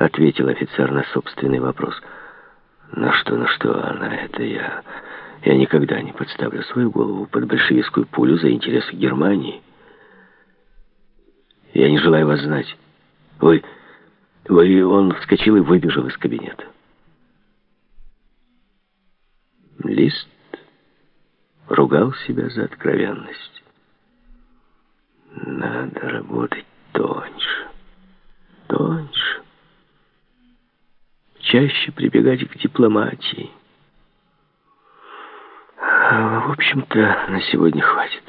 ответил офицер на собственный вопрос. На что, а на это я никогда не подставлю свою голову под большевистскую пулю за интересы Германии. Я не желаю вас знать. Вы... Он вскочил и выбежал из кабинета. Лист ругал себя за откровенность. Надо работать тоньше, тоньше. Чаще прибегать к дипломатии. В общем-то, на сегодня хватит.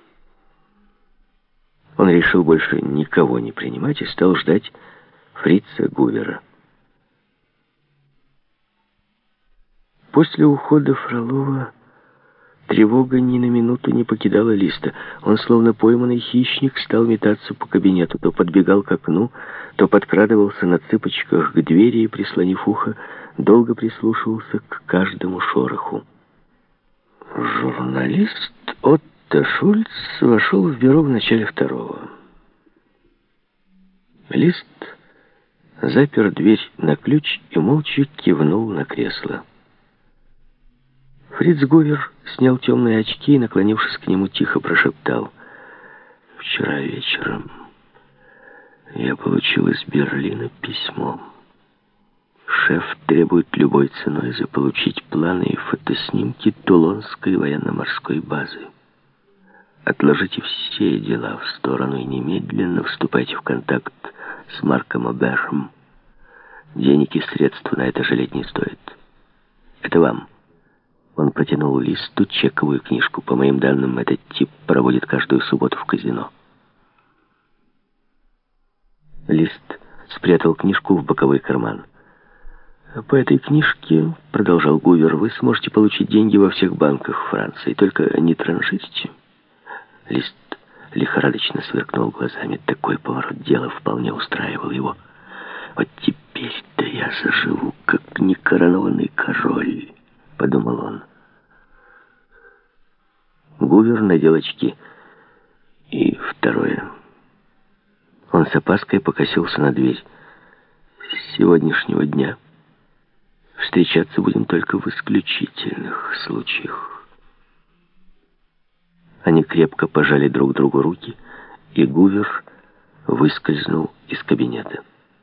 Он решил больше никого не принимать и стал ждать Фрица Гувера. После ухода Фролова тревога ни на минуту не покидала Листа. Он, словно пойманный хищник, стал метаться по кабинету, то подбегал к окну, то подкрадывался на цыпочках к двери и, прислонив ухо, долго прислушивался к каждому шороху. Журналист Отто Шульц вошел в бюро в начале 2-го. Лист запер дверь на ключ и молча кивнул на кресло. Фриц Гувер снял темные очки и, наклонившись к нему, тихо прошептал: «Вчера вечером я получил из Берлина письмо. Шеф требует любой ценой заполучить планы и фотоснимки Тулонской военно-морской базы. Отложите все дела в сторону и немедленно вступайте в контакт с Марком Обером. Денег и средств на это жалеть не стоит. Это вам». Он протянул Листу чековую книжку. По моим данным, этот тип проводит каждую субботу в казино. Лист спрятал книжку в боковой карман. «По этой книжке, — продолжал Гувер, — вы сможете получить деньги во всех банках Франции. Только не транжирьте». Лист лихорадочно сверкнул глазами. Такой поворот дела вполне устраивал его. «Вот теперь-то я заживу, как некоронованный король», — подумал он. Гувер надел очки. И второе. Он с опаской покосился на дверь. «С сегодняшнего дня встречаться будем только в исключительных случаях». Они крепко пожали друг другу руки, и Гувер выскользнул из кабинета.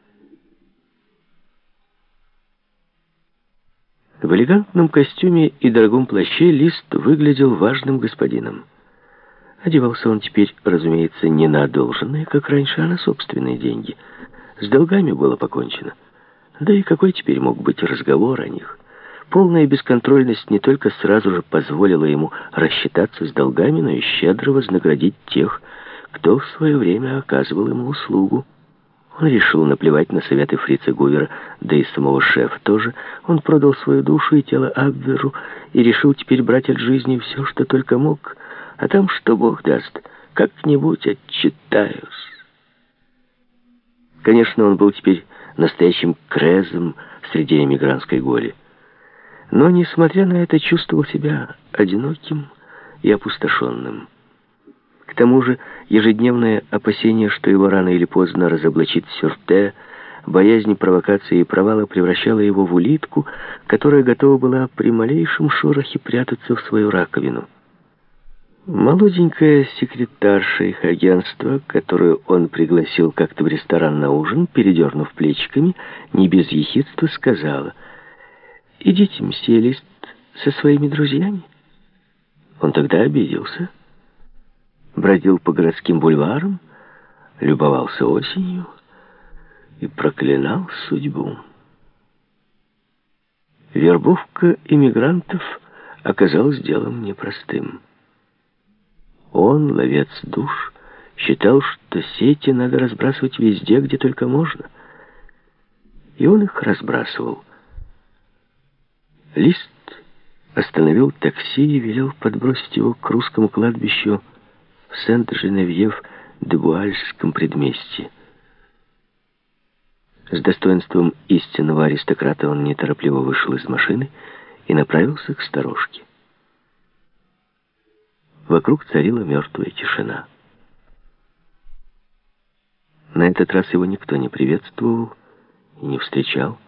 В элегантном костюме и дорогом плаще Лист выглядел важным господином. Одевался он теперь, разумеется, не на одолженные, как раньше, а на собственные деньги. С долгами было покончено. Да и какой теперь мог быть разговор о них? Полная бесконтрольность не только сразу же позволила ему рассчитаться с долгами, но и щедро вознаградить тех, кто в свое время оказывал ему услугу. Он решил наплевать на советы Фрица Гувера, да и самого шефа тоже. Он продал свою душу и тело Абверу и решил теперь брать от жизни все, что только мог. А там, что Бог даст, как-нибудь отчитаюсь. Конечно, он был теперь настоящим крезом среди эмигрантской голи. Но, несмотря на это, чувствовал себя одиноким и опустошенным. К тому же ежедневное опасение, что его рано или поздно разоблачит Сюрте, боязнь провокации и провала превращала его в улитку, которая готова была при малейшем шорохе прятаться в свою раковину. Молоденькая секретарша их агентства, которую он пригласил как-то в ресторан на ужин, передернув плечиками, не без ехидства сказала: «Идите, мсье Лист, со своими друзьями». Он тогда обиделся. Бродил по городским бульварам, любовался осенью и проклинал судьбу. Вербовка иммигрантов оказалась делом непростым. Он, ловец душ, считал, что сети надо разбрасывать везде, где только можно. И он их разбрасывал. Лист остановил такси и велел подбросить его к русскому кладбищу в Сент-Женевьев-де-Буальском предместье. С достоинством истинного аристократа он неторопливо вышел из машины и направился к сторожке. Вокруг царила мертвая тишина. На этот раз его никто не приветствовал и не не встречал.